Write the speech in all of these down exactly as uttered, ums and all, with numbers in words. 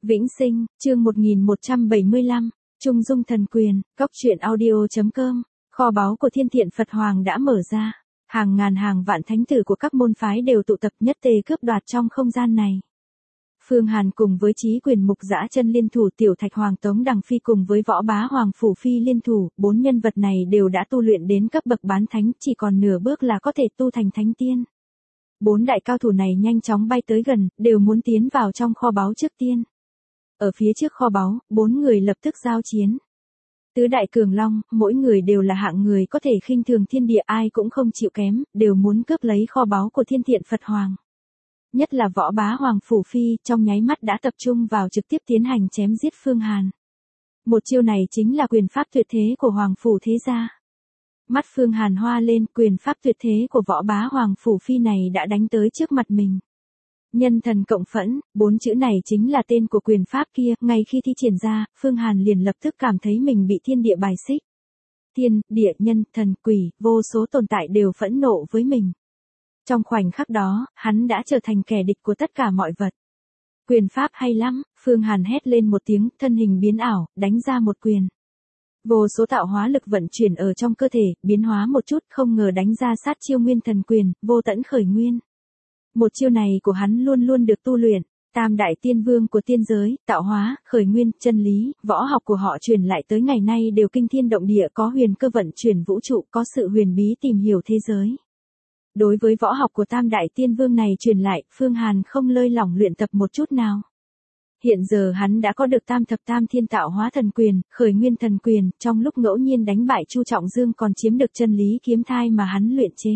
Vĩnh Sinh, chương một nghìn một trăm bảy mươi lăm, Trung Dung Thần Quyền, Cóc truyện audio.com, kho báu của Thiên Thiện Phật Hoàng đã mở ra. Hàng ngàn hàng vạn thánh tử của các môn phái đều tụ tập nhất tề cướp đoạt trong không gian này. Phương Hàn cùng với Chí Quyền Mục Dã Chân liên thủ, Tiểu Thạch Hoàng Tống Đằng Phi cùng với Võ Bá Hoàng Phủ Phi liên thủ, bốn nhân vật này đều đã tu luyện đến cấp bậc bán thánh, chỉ còn nửa bước là có thể tu thành thánh tiên. Bốn đại cao thủ này nhanh chóng bay tới gần, đều muốn tiến vào trong kho báu trước tiên. Ở phía trước kho báu, bốn người lập tức giao chiến. Tứ đại cường long, mỗi người đều là hạng người có thể khinh thường thiên địa, ai cũng không chịu kém, đều muốn cướp lấy kho báu của Thiên Thiện Phật Hoàng. Nhất là Võ Bá Hoàng Phủ Phi, trong nháy mắt đã tập trung vào trực tiếp tiến hành chém giết Phương Hàn. Một chiêu này chính là quyền pháp tuyệt thế của Hoàng Phủ thế gia. Mắt Phương Hàn hoa lên, quyền pháp tuyệt thế của Võ Bá Hoàng Phủ Phi này đã đánh tới trước mặt mình. Nhân thần cộng phẫn, bốn chữ này chính là tên của quyền pháp kia, ngay khi thi triển ra, Phương Hàn liền lập tức cảm thấy mình bị thiên địa bài xích. Thiên, địa, nhân, thần, quỷ, vô số tồn tại đều phẫn nộ với mình. Trong khoảnh khắc đó, hắn đã trở thành kẻ địch của tất cả mọi vật. Quyền pháp hay lắm, Phương Hàn hét lên một tiếng, thân hình biến ảo, đánh ra một quyền. Vô số tạo hóa lực vận chuyển ở trong cơ thể, biến hóa một chút, không ngờ đánh ra sát chiêu Nguyên Thần Quyền, vô tận khởi nguyên. Một chiêu này của hắn luôn luôn được tu luyện, tam đại tiên vương của tiên giới, tạo hóa, khởi nguyên, chân lý, võ học của họ truyền lại tới ngày nay đều kinh thiên động địa, có huyền cơ vận chuyển vũ trụ, có sự huyền bí tìm hiểu thế giới. Đối với võ học của tam đại tiên vương này truyền lại, Phương Hàn không lơi lỏng luyện tập một chút nào. Hiện giờ hắn đã có được tam thập tam thiên tạo hóa thần quyền, khởi nguyên thần quyền, trong lúc ngẫu nhiên đánh bại Chu Trọng Dương còn chiếm được chân lý kiếm thai mà hắn luyện chế.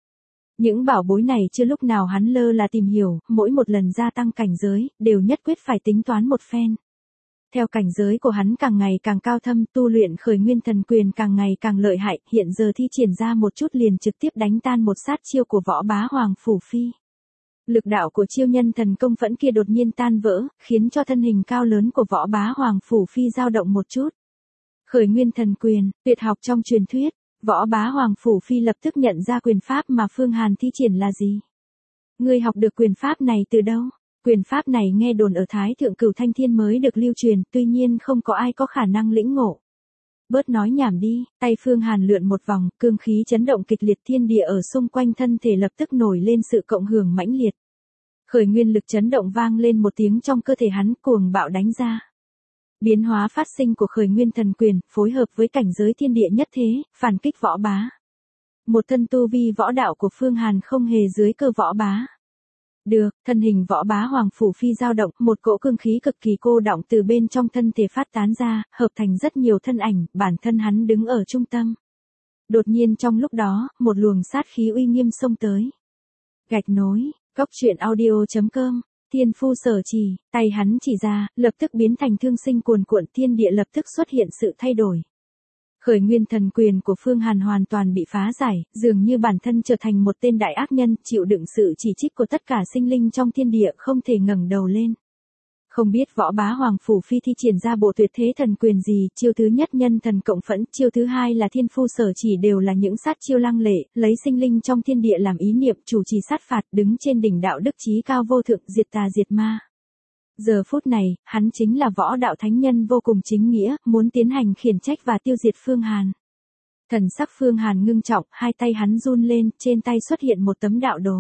Những bảo bối này chưa lúc nào hắn lơ là tìm hiểu, mỗi một lần gia tăng cảnh giới, đều nhất quyết phải tính toán một phen. Theo cảnh giới của hắn càng ngày càng cao thâm, tu luyện khởi nguyên thần quyền càng ngày càng lợi hại, hiện giờ thi triển ra một chút liền trực tiếp đánh tan một sát chiêu của Võ Bá Hoàng Phủ Phi. Lực đạo của chiêu nhân thần công phẫn kia đột nhiên tan vỡ, khiến cho thân hình cao lớn của Võ Bá Hoàng Phủ Phi dao động một chút. Khởi nguyên thần quyền, tuyệt học trong truyền thuyết. Võ Bá Hoàng Phủ Phi lập tức nhận ra quyền pháp mà Phương Hàn thi triển là gì. Ngươi học được quyền pháp này từ đâu? Quyền pháp này nghe đồn ở Thái Thượng Cửu Thanh Thiên mới được lưu truyền, tuy nhiên không có ai có khả năng lĩnh ngộ. Bớt nói nhảm đi, tay Phương Hàn lượn một vòng, cương khí chấn động kịch liệt, thiên địa ở xung quanh thân thể lập tức nổi lên sự cộng hưởng mãnh liệt. Khởi nguyên lực chấn động vang lên một tiếng trong cơ thể hắn, cuồng bạo đánh ra. Biến hóa phát sinh của khởi nguyên thần quyền, phối hợp với cảnh giới thiên địa nhất thế, phản kích Võ Bá. Một thân tu vi võ đạo của Phương Hàn không hề dưới cơ Võ Bá. Được, thân hình Võ Bá Hoàng Phủ Phi dao động, một cỗ cương khí cực kỳ cô đọng từ bên trong thân thể phát tán ra, hợp thành rất nhiều thân ảnh, bản thân hắn đứng ở trung tâm. Đột nhiên trong lúc đó, một luồng sát khí uy nghiêm xông tới. Gạch nối, Cóc truyện audio.com. Thiên phu sở chỉ, tay hắn chỉ ra, lập tức biến thành thương sinh cuồn cuộn, thiên địa lập tức xuất hiện sự thay đổi. Khởi nguyên thần quyền của Phương Hàn hoàn toàn bị phá giải, dường như bản thân trở thành một tên đại ác nhân, chịu đựng sự chỉ trích của tất cả sinh linh trong thiên địa, không thể ngẩng đầu lên. Không biết Võ Bá Hoàng Phủ Phi thi triển ra bộ tuyệt thế thần quyền gì, chiêu thứ nhất nhân thần cộng phẫn, chiêu thứ hai là thiên phu sở chỉ, đều là những sát chiêu lăng lệ, lấy sinh linh trong thiên địa làm ý niệm, chủ trì sát phạt, đứng trên đỉnh đạo đức chí cao vô thượng, diệt tà diệt ma. Giờ phút này, hắn chính là võ đạo thánh nhân vô cùng chính nghĩa, muốn tiến hành khiển trách và tiêu diệt Phương Hàn. Thần sắc Phương Hàn ngưng trọng, hai tay hắn run lên, trên tay xuất hiện một tấm đạo đồ.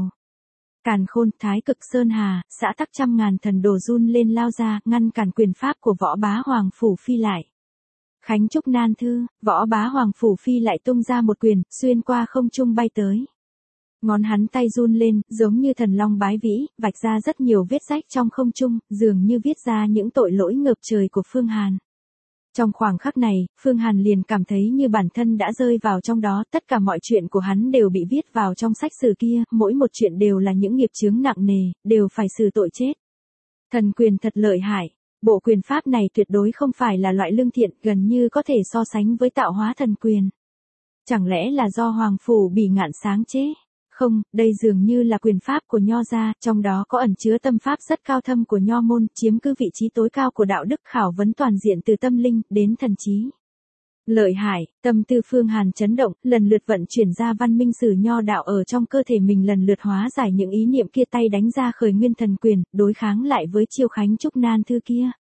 Càn Khôn, Thái Cực Sơn Hà, xã tắc trăm ngàn thần đồ run lên lao ra, ngăn cản quyền pháp của Võ Bá Hoàng Phủ Phi lại. Khánh Trúc Nan Thư, Võ Bá Hoàng Phủ Phi lại tung ra một quyền, xuyên qua không trung bay tới. Ngón hắn tay run lên, giống như thần long bái vĩ, vạch ra rất nhiều vết rách trong không trung, dường như viết ra những tội lỗi ngập trời của Phương Hàn. Trong khoảng khắc này, Phương Hàn liền cảm thấy như bản thân đã rơi vào trong đó, tất cả mọi chuyện của hắn đều bị viết vào trong sách sử kia, mỗi một chuyện đều là những nghiệp chướng nặng nề, đều phải xử tội chết. Thần quyền thật lợi hại, bộ quyền pháp này tuyệt đối không phải là loại lương thiện, gần như có thể so sánh với tạo hóa thần quyền. Chẳng lẽ là do Hoàng Phủ Bỉ Ngạn sáng chế? Không, đây dường như là quyền pháp của Nho gia, trong đó có ẩn chứa tâm pháp rất cao thâm của Nho môn, chiếm cứ vị trí tối cao của đạo đức, khảo vấn toàn diện từ tâm linh đến thần trí. Lợi hại, tâm tư Phương Hàn chấn động, lần lượt vận chuyển ra văn minh sử Nho đạo ở trong cơ thể mình, lần lượt hóa giải những ý niệm kia, tay đánh ra khởi nguyên thần quyền, đối kháng lại với chiêu Khánh Trúc Nan Thư kia.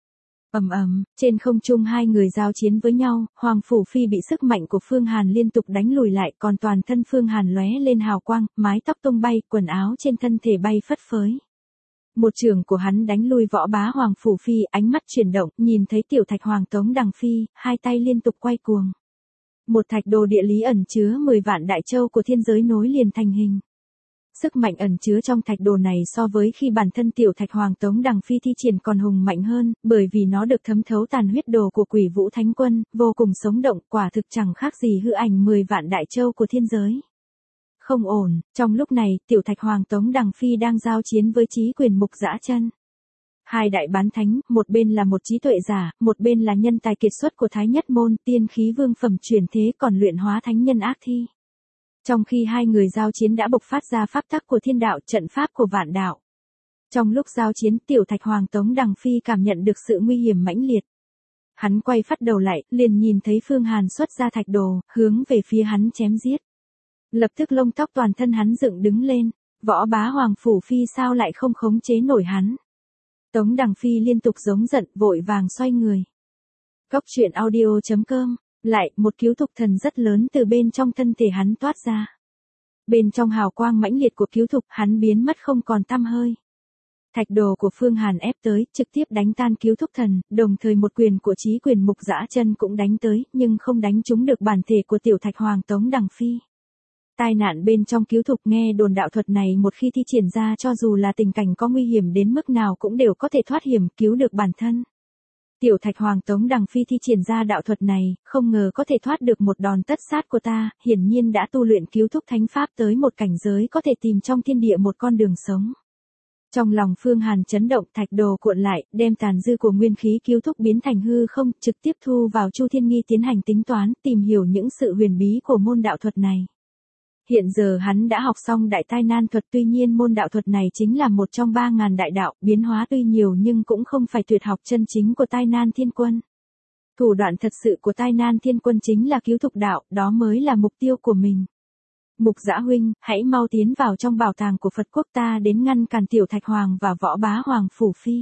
Ầm ầm, trên không trung hai người giao chiến với nhau, Hoàng Phủ Phi bị sức mạnh của Phương Hàn liên tục đánh lùi lại, còn toàn thân Phương Hàn lóe lên hào quang, mái tóc tung bay, quần áo trên thân thể bay phất phới. Một trường của hắn đánh lui võ bá Hoàng Phủ Phi, ánh mắt chuyển động, nhìn thấy tiểu thạch hoàng Tống Đằng Phi, hai tay liên tục quay cuồng. Một thạch đồ địa lý ẩn chứa mười vạn đại châu của thiên giới nối liền thành hình. Sức mạnh ẩn chứa trong thạch đồ này so với khi bản thân tiểu thạch hoàng Tống Đằng Phi thi triển còn hùng mạnh hơn, bởi vì nó được thấm thấu tàn huyết đồ của Quỷ Vũ Thánh Quân, vô cùng sống động, quả thực chẳng khác gì hư ảnh mười vạn đại châu của thiên giới. Không ổn, trong lúc này, tiểu thạch hoàng Tống Đằng Phi đang giao chiến với Chí Quyền Mục Dã Chân. Hai đại bán thánh, một bên là một trí tuệ giả, một bên là nhân tài kiệt xuất của Thái Nhất Môn, tiên khí vương phẩm chuyển thế còn luyện hóa thánh nhân ác thi. Trong khi hai người giao chiến đã bộc phát ra pháp tắc của thiên đạo, trận pháp của vạn đạo. Trong lúc giao chiến, tiểu thạch hoàng Tống Đằng Phi cảm nhận được sự nguy hiểm mãnh liệt. Hắn quay phát đầu lại, liền nhìn thấy Phương Hàn xuất ra thạch đồ, hướng về phía hắn chém giết. Lập tức lông tóc toàn thân hắn dựng đứng lên, võ bá Hoàng Phủ Phi sao lại không khống chế nổi hắn. Tống Đằng Phi liên tục giống giận, vội vàng xoay người. Cốc truyện audio chấm com. Lại, một cứu thục thần rất lớn từ bên trong thân thể hắn toát ra. Bên trong hào quang mãnh liệt của cứu thục, hắn biến mất không còn tăm hơi. Thạch đồ của Phương Hàn ép tới, trực tiếp đánh tan cứu thúc thần, đồng thời một quyền của Chí Quyền Mục Dã Chân cũng đánh tới, nhưng không đánh trúng được bản thể của tiểu thạch hoàng Tống Đằng Phi. Tai nạn bên trong cứu thục, nghe đồn đạo thuật này một khi thi triển ra cho dù là tình cảnh có nguy hiểm đến mức nào cũng đều có thể thoát hiểm, cứu được bản thân. Tiểu thạch hoàng Tống Đằng Phi thi triển ra đạo thuật này, không ngờ có thể thoát được một đòn tất sát của ta, hiển nhiên đã tu luyện cứu thúc thánh pháp tới một cảnh giới có thể tìm trong thiên địa một con đường sống. Trong lòng Phương Hàn chấn động, thạch đồ cuộn lại, đem tàn dư của nguyên khí cứu thúc biến thành hư không, trực tiếp thu vào Chu Thiên Nghi tiến hành tính toán, tìm hiểu những sự huyền bí của môn đạo thuật này. Hiện giờ hắn đã học xong đại tai nan thuật, tuy nhiên môn đạo thuật này chính là một trong ba ngàn đại đạo, biến hóa tuy nhiều nhưng cũng không phải tuyệt học chân chính của tai nan thiên quân. Thủ đoạn thật sự của tai nan thiên quân chính là cứu thục đạo, đó mới là mục tiêu của mình. Mục Dã huynh, hãy mau tiến vào trong bảo tàng của Phật quốc ta đến ngăn cản tiểu thạch hoàng và võ bá Hoàng Phủ Phi.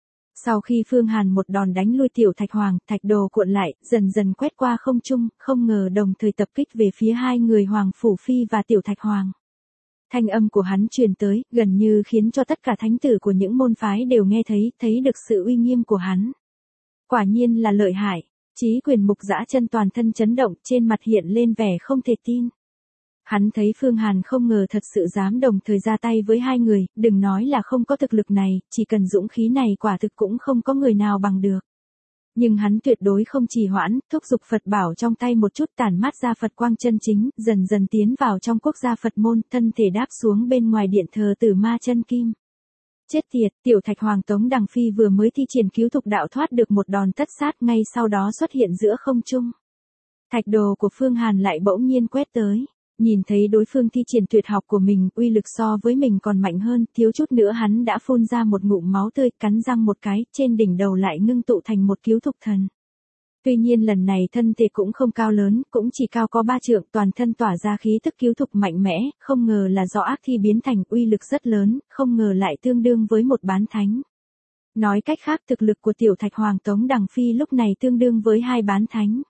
Sau khi Phương Hàn một đòn đánh lui tiểu thạch hoàng, thạch đồ cuộn lại, dần dần quét qua không trung, không ngờ đồng thời tập kích về phía hai người Hoàng Phủ Phi và tiểu thạch hoàng. Thanh âm của hắn truyền tới, gần như khiến cho tất cả thánh tử của những môn phái đều nghe thấy, thấy được sự uy nghiêm của hắn. Quả nhiên là lợi hại. Chí Quyền Mục Dã Chân toàn thân chấn động, trên mặt hiện lên vẻ không thể tin. Hắn thấy Phương Hàn không ngờ thật sự dám đồng thời ra tay với hai người, đừng nói là không có thực lực này, chỉ cần dũng khí này quả thực cũng không có người nào bằng được. Nhưng hắn tuyệt đối không trì hoãn, thúc giục Phật bảo trong tay một chút, tản mát ra Phật quang chân chính, dần dần tiến vào trong quốc gia Phật môn, thân thể đáp xuống bên ngoài điện thờ Tử Ma Chân Kim. Chết tiệt, tiểu thạch hoàng Tống Đằng Phi vừa mới thi triển cứu thục đạo thoát được một đòn tất sát, ngay sau đó xuất hiện giữa không trung. Thạch đồ của Phương Hàn lại bỗng nhiên quét tới. Nhìn thấy đối phương thi triển tuyệt học của mình, uy lực so với mình còn mạnh hơn, thiếu chút nữa hắn đã phun ra một ngụm máu tươi, cắn răng một cái, trên đỉnh đầu lại ngưng tụ thành một cứu thục thần. Tuy nhiên lần này thân thể cũng không cao lớn, cũng chỉ cao có ba trượng, toàn thân tỏa ra khí tức cứu thục mạnh mẽ, không ngờ là do ác thi biến thành, uy lực rất lớn, không ngờ lại tương đương với một bán thánh. Nói cách khác, thực lực của tiểu thạch hoàng Tống Đằng Phi lúc này tương đương với hai bán thánh.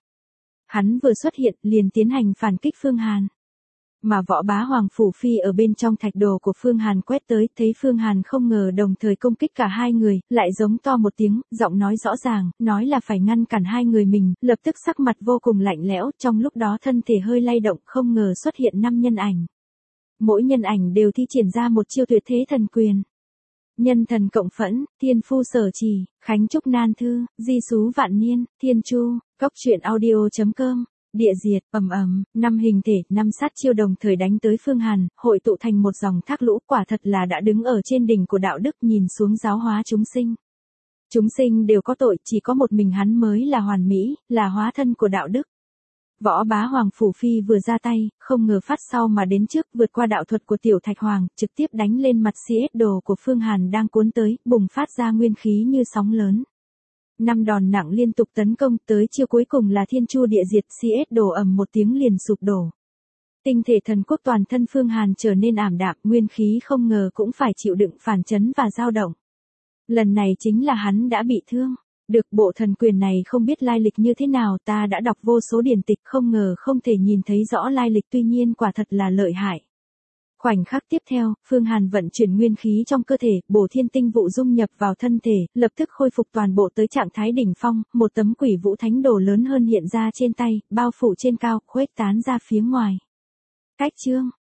Hắn vừa xuất hiện, liền tiến hành phản kích Phương Hàn. Mà võ bá Hoàng Phủ Phi ở bên trong thạch đồ của Phương Hàn quét tới, thấy Phương Hàn không ngờ đồng thời công kích cả hai người, lại giống to một tiếng, giọng nói rõ ràng, nói là phải ngăn cản hai người mình, lập tức sắc mặt vô cùng lạnh lẽo, trong lúc đó thân thể hơi lay động, không ngờ xuất hiện năm nhân ảnh. Mỗi nhân ảnh đều thi triển ra một chiêu tuyệt thế thần quyền. Nhân thần cộng phẫn, thiên phu sở trì, khánh trúc nan thư, di xú vạn niên, thiên chu, cốc truyện audio chấm com. Địa diệt, ầm ầm, năm hình thể, năm sát chiêu đồng thời đánh tới Phương Hàn, hội tụ thành một dòng thác lũ, quả thật là đã đứng ở trên đỉnh của đạo đức, nhìn xuống giáo hóa chúng sinh. Chúng sinh đều có tội, chỉ có một mình hắn mới là hoàn mỹ, là hóa thân của đạo đức. Võ bá Hoàng Phủ Phi vừa ra tay, không ngờ phát sau mà đến trước, vượt qua đạo thuật của tiểu thạch hoàng, trực tiếp đánh lên mặt xê ét đồ của Phương Hàn đang cuốn tới, bùng phát ra nguyên khí như sóng lớn. Năm đòn nặng liên tục tấn công, tới chiêu cuối cùng là thiên chu địa diệt, xê ét đồ ầm một tiếng liền sụp đổ. Tinh thể thần quốc toàn thân Phương Hàn trở nên ảm đạm, nguyên khí không ngờ cũng phải chịu đựng phản chấn và dao động. Lần này chính là hắn đã bị thương. Được, bộ thần quyền này không biết lai lịch như thế nào, ta đã đọc vô số điển tịch, không ngờ không thể nhìn thấy rõ lai lịch, tuy nhiên quả thật là lợi hại. Khoảnh khắc tiếp theo, Phương Hàn vận chuyển nguyên khí trong cơ thể, bổ thiên tinh vụ dung nhập vào thân thể, lập tức khôi phục toàn bộ tới trạng thái đỉnh phong, một tấm quỷ vũ thánh đồ lớn hơn hiện ra trên tay, bao phủ trên cao, khuếch tán ra phía ngoài. Cách chương